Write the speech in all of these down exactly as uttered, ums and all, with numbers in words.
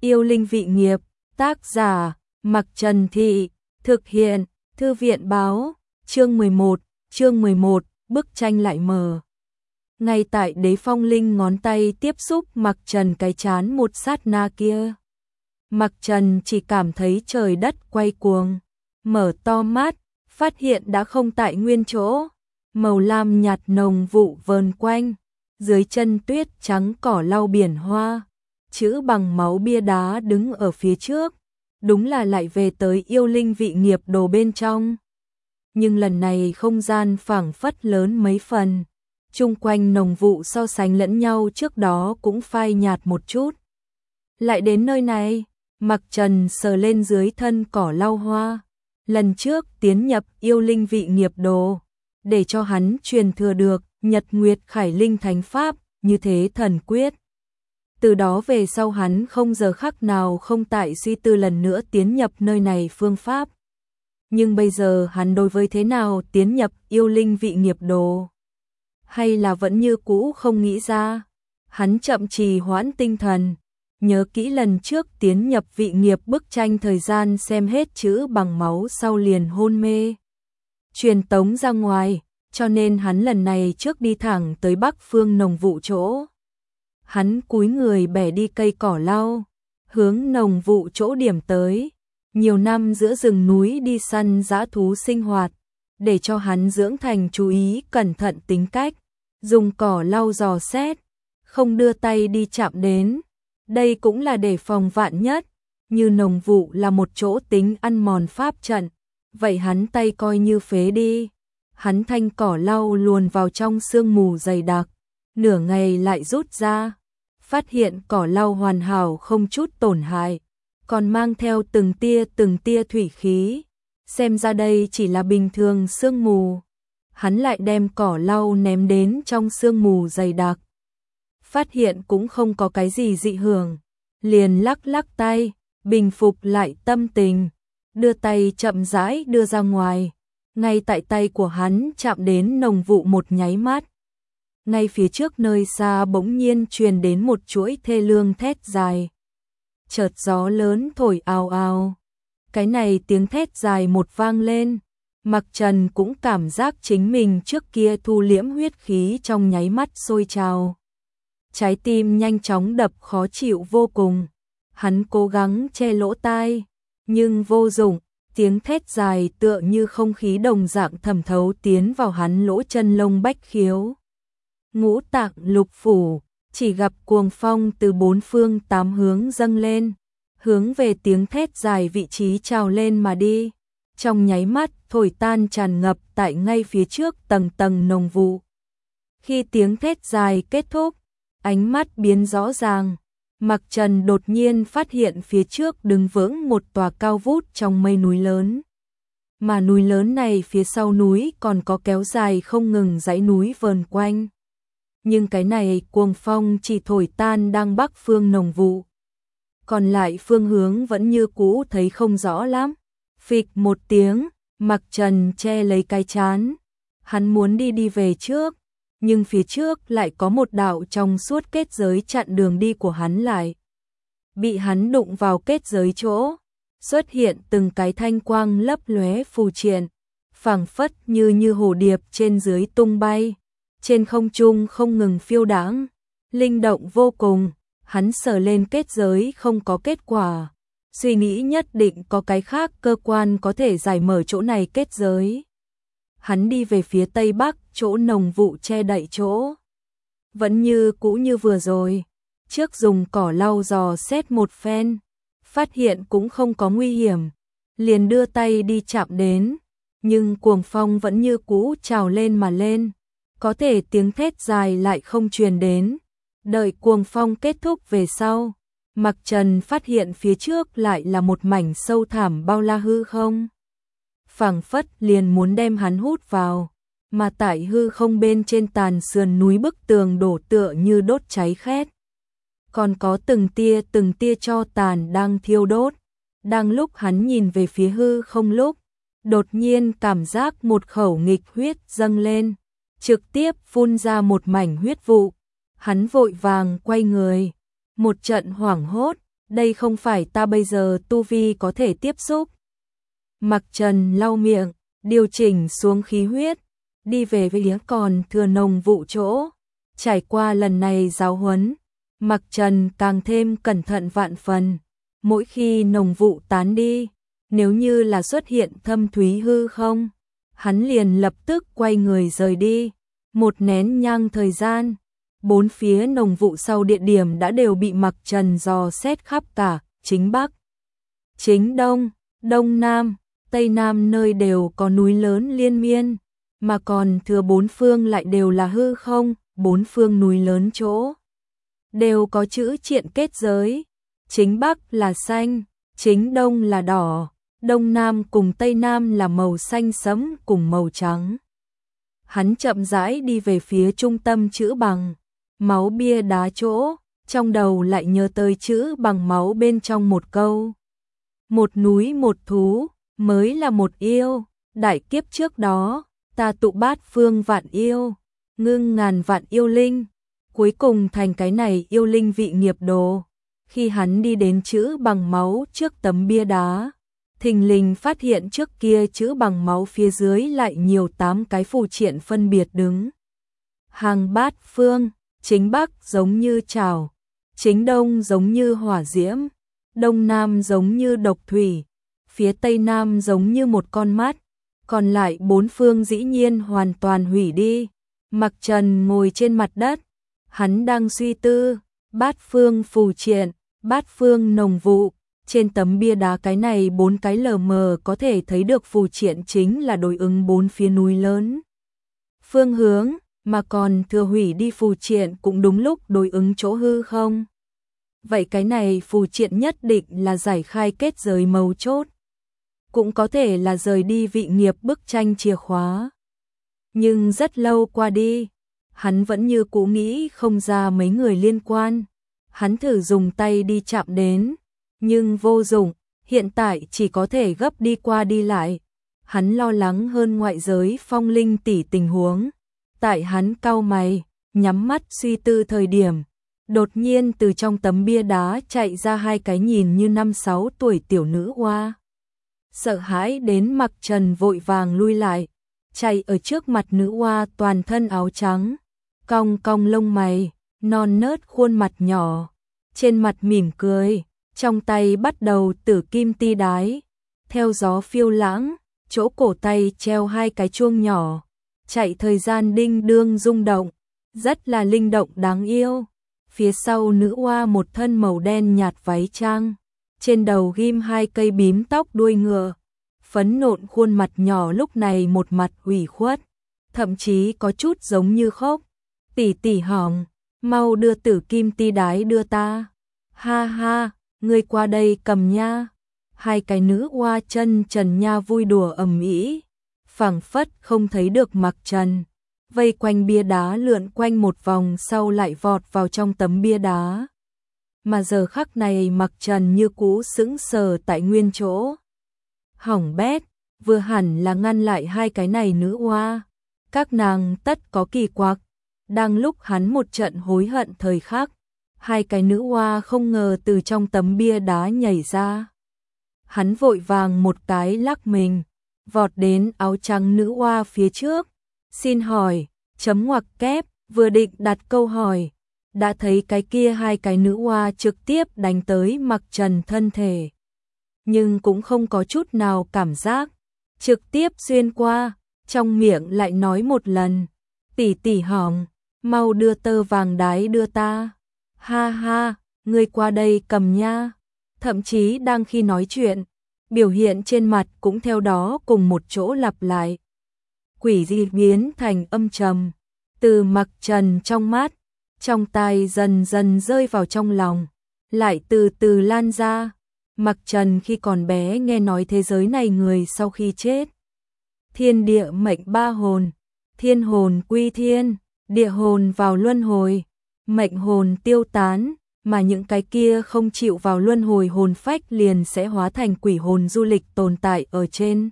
Yêu linh vị nghiệp, tác giả, Mặc Trần Thị, thực hiện, Thư viện báo, chương mười một, chương mười một, bức tranh lại mờ. Ngay tại Đế Phong Linh ngón tay tiếp xúc Mặc Trần cái chán một sát na kia. Mặc Trần chỉ cảm thấy trời đất quay cuồng, mở to mắt, phát hiện đã không tại nguyên chỗ, màu lam nhạt nồng vụ vờn quanh, dưới chân tuyết trắng cỏ lau biển hoa, chữ bằng máu bia đá đứng ở phía trước, đúng là lại về tới yêu linh vị nghiệp đồ bên trong. Nhưng lần này không gian phảng phất lớn mấy phần, chung quanh nồng vụ so sánh lẫn nhau trước đó cũng phai nhạt một chút. Lại đến nơi này, Mặc Trần sờ lên dưới thân cỏ lau hoa, lần trước tiến nhập yêu linh vị nghiệp đồ, để cho hắn truyền thừa được Nhật Nguyệt Khải Linh Thánh Pháp, như thế thần quyết. Từ đó về sau hắn không giờ khắc nào không tại suy tư lần nữa tiến nhập nơi này phương pháp. Nhưng bây giờ hắn đối với thế nào tiến nhập yêu linh vị nghiệp đồ, hay là vẫn như cũ không nghĩ ra. Hắn chậm trì hoãn tinh thần, nhớ kỹ lần trước tiến nhập vị nghiệp bức tranh thời gian xem hết chữ bằng máu sau liền hôn mê, truyền tống ra ngoài, cho nên hắn lần này trước đi thẳng tới bắc phương nồng vụ chỗ. Hắn cúi người bẻ đi cây cỏ lau, hướng nồng vụ chỗ điểm tới. Nhiều năm giữa rừng núi đi săn dã thú sinh hoạt, để cho hắn dưỡng thành chú ý cẩn thận tính cách, dùng cỏ lau dò xét, không đưa tay đi chạm đến. Đây cũng là để phòng vạn nhất, như nồng vụ là một chỗ tính ăn mòn pháp trận, vậy hắn tay coi như phế đi. Hắn thanh cỏ lau luồn vào trong sương mù dày đặc, nửa ngày lại rút ra, phát hiện cỏ lau hoàn hảo không chút tổn hại, còn mang theo từng tia từng tia thủy khí, xem ra đây chỉ là bình thường sương mù. Hắn lại đem cỏ lau ném đến trong sương mù dày đặc, phát hiện cũng không có cái gì dị thường, liền lắc lắc tay, bình phục lại tâm tình, đưa tay chậm rãi đưa ra ngoài. Ngay tại tay của hắn chạm đến nồng vụ một nháy mắt, ngay phía trước nơi xa bỗng nhiên truyền đến một chuỗi thê lương thét dài. Chợt gió lớn thổi ào ào, cái này tiếng thét dài một vang lên, Mặc Trần cũng cảm giác chính mình trước kia thu liễm huyết khí trong nháy mắt sôi trào. Trái tim nhanh chóng đập khó chịu vô cùng, hắn cố gắng che lỗ tai, nhưng vô dụng, tiếng thét dài tựa như không khí đồng dạng thẩm thấu tiến vào hắn lỗ chân lông bách khiếu. Ngũ tạng lục phủ, chỉ gặp cuồng phong từ bốn phương tám hướng dâng lên, hướng về tiếng thét dài vị trí trào lên mà đi, trong nháy mắt thổi tan tràn ngập tại ngay phía trước tầng tầng nồng vụ. Khi tiếng thét dài kết thúc, ánh mắt biến rõ ràng, Mặc Trần đột nhiên phát hiện phía trước đứng vững một tòa cao vút trong mây núi lớn. Mà núi lớn này phía sau núi còn có kéo dài không ngừng dãy núi vờn quanh. Nhưng cái này cuồng phong chỉ thổi tan đang bắc phương nồng vụ, còn lại phương hướng vẫn như cũ thấy không rõ lắm. Phịch một tiếng, Mặc Trần che lấy cái chán, hắn muốn đi đi về trước, nhưng phía trước lại có một đạo trong suốt kết giới chặn đường đi của hắn lại. Bị hắn đụng vào kết giới chỗ, xuất hiện từng cái thanh quang lấp lóe phù triện, phảng phất như như hồ điệp trên dưới tung bay, trên không trung không ngừng phiêu đãng, linh động vô cùng. Hắn sờ lên kết giới không có kết quả, suy nghĩ nhất định có cái khác cơ quan có thể giải mở chỗ này kết giới. Hắn đi về phía tây bắc, chỗ nồng vụ che đậy chỗ. Vẫn như cũ như vừa rồi, trước dùng cỏ lau dò xét một phen, phát hiện cũng không có nguy hiểm, liền đưa tay đi chạm đến, nhưng cuồng phong vẫn như cũ trào lên mà lên, có thể tiếng thét dài lại không truyền đến. Đợi cuồng phong kết thúc về sau, Mặc Trần phát hiện phía trước lại là một mảnh sâu thẳm bao la hư không, phảng phất liền muốn đem hắn hút vào, mà tại hư không bên trên tàn sườn núi bức tường đổ tựa như đốt cháy khét, còn có từng tia từng tia tro tàn đang thiêu đốt. Đang lúc hắn nhìn về phía hư không lúc, đột nhiên cảm giác một khẩu nghịch huyết dâng lên, trực tiếp phun ra một mảnh huyết vụ. Hắn vội vàng quay người, một trận hoảng hốt, đây không phải ta bây giờ tu vi có thể tiếp xúc. Mặc Trần lau miệng, điều chỉnh xuống khí huyết, đi về phía còn thừa nồng vụ chỗ. Trải qua lần này giáo huấn, Mặc Trần càng thêm cẩn thận vạn phần. Mỗi khi nồng vụ tán đi, nếu như là xuất hiện thâm thúy hư không, hắn liền lập tức quay người rời đi. Một nén nhang thời gian, bốn phía nồng vụ sau địa điểm đã đều bị Mặc Trần dò xét khắp cả, chính Bắc, chính Đông, Đông Nam, Tây Nam nơi đều có núi lớn liên miên, mà còn thừa bốn phương lại đều là hư không, bốn phương núi lớn chỗ đều có chữ triện kết giới, chính Bắc là xanh, chính Đông là đỏ, Đông Nam cùng Tây Nam là màu xanh sẫm cùng màu trắng. Hắn chậm rãi đi về phía trung tâm chữ bằng máu bia đá chỗ, trong đầu lại nhớ tới chữ bằng máu bên trong một câu. Một núi một thú, mới là một yêu, đại kiếp trước đó, ta tụ bát phương vạn yêu, ngưng ngàn vạn yêu linh, cuối cùng thành cái này yêu linh vị nghiệp đồ. Khi hắn đi đến chữ bằng máu trước tấm bia đá, thình lình phát hiện trước kia chữ bằng máu phía dưới lại nhiều tám cái phù triện phân biệt đứng. Hàng bát phương, chính Bắc giống như trào, chính Đông giống như hỏa diễm, Đông Nam giống như độc thủy, phía Tây Nam giống như một con mắt, còn lại bốn phương dĩ nhiên hoàn toàn hủy đi. Mặc Trần ngồi trên mặt đất, hắn đang suy tư, bát phương phù triện, bát phương nồng vụ, trên tấm bia đá cái này bốn cái lờ mờ có thể thấy được phù triện chính là đối ứng bốn phía núi lớn. Phương hướng, mà còn thừa hủy đi phù triện cũng đúng lúc đối ứng chỗ hư không. Vậy cái này phù triện nhất định là giải khai kết giới mấu chốt, cũng có thể là rời đi vị nghiệp bức tranh chìa khóa. Nhưng rất lâu qua đi, hắn vẫn như cũ nghĩ không ra mấy người liên quan. Hắn thử dùng tay đi chạm đến, nhưng vô dụng, hiện tại chỉ có thể gấp đi qua đi lại. Hắn lo lắng hơn ngoại giới phong linh tỷ tình huống. Tại hắn cau mày, nhắm mắt suy tư thời điểm, đột nhiên từ trong tấm bia đá chạy ra hai cái nhìn như năm sáu tuổi tiểu nữ oa. Sợ hãi đến Mặc Trần vội vàng lui lại, chạy ở trước mặt nữ oa toàn thân áo trắng, cong cong lông mày, non nớt khuôn mặt nhỏ, trên mặt mỉm cười, trong tay bắt đầu tử kim ti đái, theo gió phiêu lãng, chỗ cổ tay treo hai cái chuông nhỏ, chạy thời gian đinh đương rung động, rất là linh động đáng yêu. Phía sau nữ oa một thân màu đen nhạt váy trang, trên đầu ghim hai cây bím tóc đuôi ngựa, phấn nộn khuôn mặt nhỏ lúc này một mặt ủy khuất, thậm chí có chút giống như khóc. Tỷ tỷ hỏng, mau đưa tử kim ti đái đưa ta. Ha ha, ngươi qua đây cầm nha. Hai cái nữ oa chân trần nha vui đùa ầm ĩ, phảng phất không thấy được Mặc Trần, vây quanh bia đá lượn quanh một vòng sau lại vọt vào trong tấm bia đá. Mà giờ khắc này Mặc Trần như cũ sững sờ tại nguyên chỗ. Hỏng bét, vừa hẳn là ngăn lại hai cái này nữ oa. Các nàng tất có kỳ quặc. Đang lúc hắn một trận hối hận thời khắc, hai cái nữ oa không ngờ từ trong tấm bia đá nhảy ra. Hắn vội vàng một cái lắc mình, vọt đến áo trắng nữ oa phía trước. Xin hỏi, chấm ngoặc kép, vừa định đặt câu hỏi, đã thấy cái kia hai cái nữ oa trực tiếp đánh tới Mặc Trần thân thể. Nhưng cũng không có chút nào cảm giác, trực tiếp xuyên qua, trong miệng lại nói một lần, tỷ tỷ hỏng, mau đưa tơ vàng đái đưa ta. Ha ha, ngươi qua đây cầm nha. Thậm chí đang khi nói chuyện, biểu hiện trên mặt cũng theo đó cùng một chỗ lặp lại. Quỷ dị biến thành âm trầm, từ Mặc Trần trong mắt, trong tai dần dần rơi vào trong lòng, lại từ từ lan ra. Mặc Trần khi còn bé nghe nói thế giới này người sau khi chết, thiên địa mệnh ba hồn, thiên hồn quy thiên, địa hồn vào luân hồi, mệnh hồn tiêu tán, mà những cái kia không chịu vào luân hồi hồn phách liền sẽ hóa thành quỷ hồn du lịch tồn tại ở trên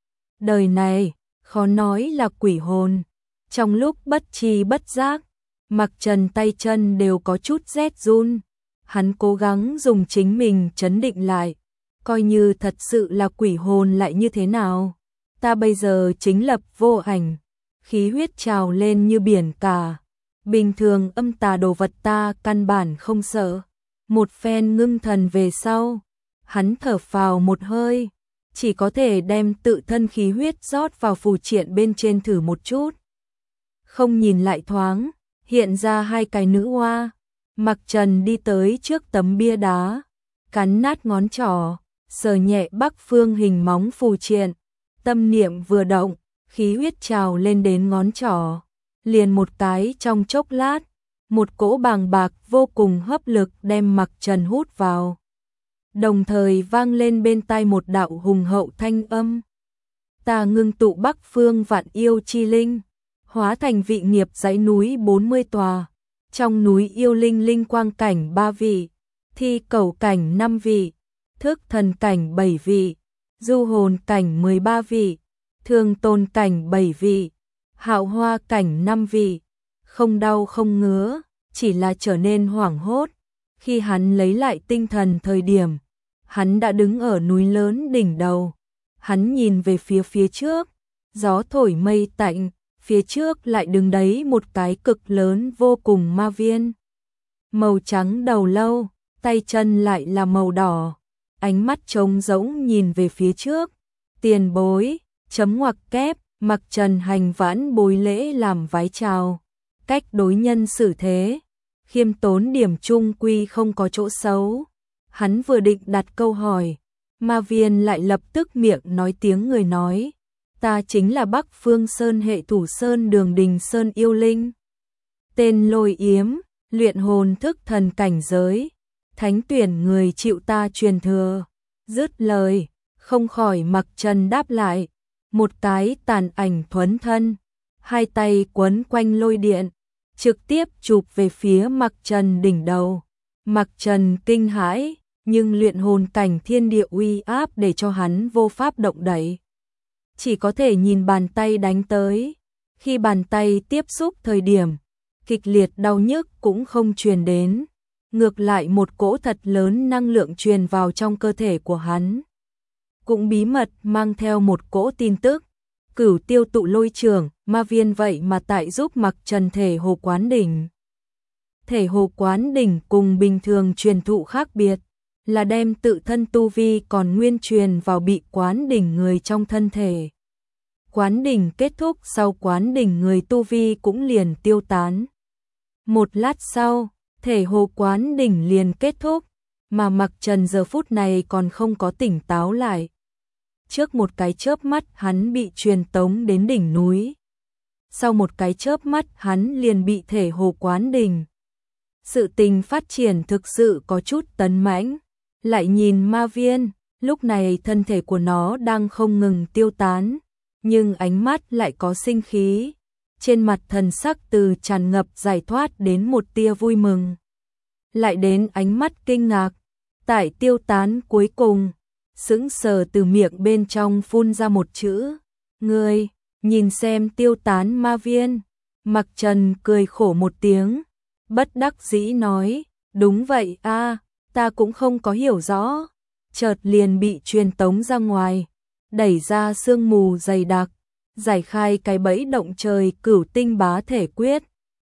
đời này, khó nói là quỷ hồn. Trong lúc bất tri bất giác, Mặc Trần tay chân đều có chút rét run, Hắn cố gắng dùng chính mình trấn định lại, coi như thật sự là quỷ hồn lại như thế nào. Ta bây giờ chính lập vô ảnh, khí huyết trào lên như biển cả. Bình thường âm tà đồ vật ta căn bản không sợ. Một phen ngưng thần về sau, hắn thở phào một hơi, chỉ có thể đem tự thân khí huyết rót vào phù triện bên trên thử một chút. Không nhìn lại thoáng, hiện ra hai cái nữ hoa. Mặc Trần đi tới trước tấm bia đá, cắn nát ngón trỏ, sờ nhẹ bắc phương hình móng phù triện, tâm niệm vừa động, khí huyết trào lên đến ngón trỏ, liền một cái trong chốc lát, một cỗ bàng bạc vô cùng hấp lực đem Mặc Trần hút vào. Đồng thời vang lên bên tai một đạo hùng hậu thanh âm. Ta ngưng tụ bắc phương vạn yêu chi linh, hóa thành vị nghiệp dãy núi bốn mươi tòa. Trong núi yêu linh linh quang cảnh ba vị, thi cầu cảnh năm vị, thức thần cảnh bảy vị, du hồn cảnh mười ba vị, thương tôn cảnh bảy vị, hạo hoa cảnh năm vị. Không đau không ngứa, chỉ là trở nên hoảng hốt. Khi hắn lấy lại tinh thần thời điểm, hắn đã đứng ở núi lớn đỉnh đầu. Hắn nhìn về phía phía trước, gió thổi mây tạnh, phía trước lại đứng đấy một cái cực lớn vô cùng ma viên. Màu trắng đầu lâu, tay chân lại là màu đỏ, ánh mắt trống rỗng nhìn về phía trước. Tiền bối, chấm ngoặc kép, Mặc Trần hành vãn bối lễ làm vái chào. Cách đối nhân xử thế, khiêm tốn điểm chung quy không có chỗ xấu. Hắn vừa định đặt câu hỏi, ma viên lại lập tức miệng nói tiếng người nói. Ta chính là Bắc Phương Sơn hệ thủ Sơn Đường Đình Sơn yêu linh. Tên Lôi Yếm, luyện hồn thức thần cảnh giới. Thánh tuyển người chịu ta truyền thừa. Dứt lời, không khỏi Mặc Trần đáp lại. Một cái tàn ảnh thuấn thân, hai tay quấn quanh lôi điện, trực tiếp chụp về phía Mặc Trần đỉnh đầu. Mặc Trần kinh hãi, nhưng luyện hồn cảnh thiên địa uy áp để cho hắn vô pháp động đậy. Chỉ có thể nhìn bàn tay đánh tới. Khi bàn tay tiếp xúc thời điểm, kịch liệt đau nhức cũng không truyền đến. Ngược lại một cỗ thật lớn năng lượng truyền vào trong cơ thể của hắn. Cũng bí mật mang theo một cỗ tin tức. Cửu tiêu tụ lôi trường, ma viên vậy mà tại giúp Mặc Trần thể hồ quán đỉnh. Thể hồ quán đỉnh cùng bình thường truyền thụ khác biệt, là đem tự thân tu vi còn nguyên truyền vào bị quán đỉnh người trong thân thể. Quán đỉnh kết thúc sau quán đỉnh người tu vi cũng liền tiêu tán. Một lát sau, thể hồ quán đỉnh liền kết thúc, mà Mặc Trần giờ phút này còn không có tỉnh táo lại. Trước một cái chớp mắt hắn bị truyền tống đến đỉnh núi. Sau một cái chớp mắt hắn liền bị thể hồ quán đỉnh. Sự tình phát triển thực sự có chút tấn mãnh. Lại nhìn ma viên, lúc này thân thể của nó đang không ngừng tiêu tán, nhưng ánh mắt lại có sinh khí. Trên mặt thần sắc từ tràn ngập giải thoát đến một tia vui mừng. Lại đến ánh mắt kinh ngạc, tại tiêu tán cuối cùng, sững sờ từ miệng bên trong phun ra một chữ, ngươi. Nhìn xem tiêu tán ma viên, Mặc Trần cười khổ một tiếng, bất đắc dĩ nói, đúng vậy a, ta cũng không có hiểu rõ. Chợt liền bị truyền tống ra ngoài, đẩy ra sương mù dày đặc, giải khai cái bẫy động trời cửu tinh bá thể quyết.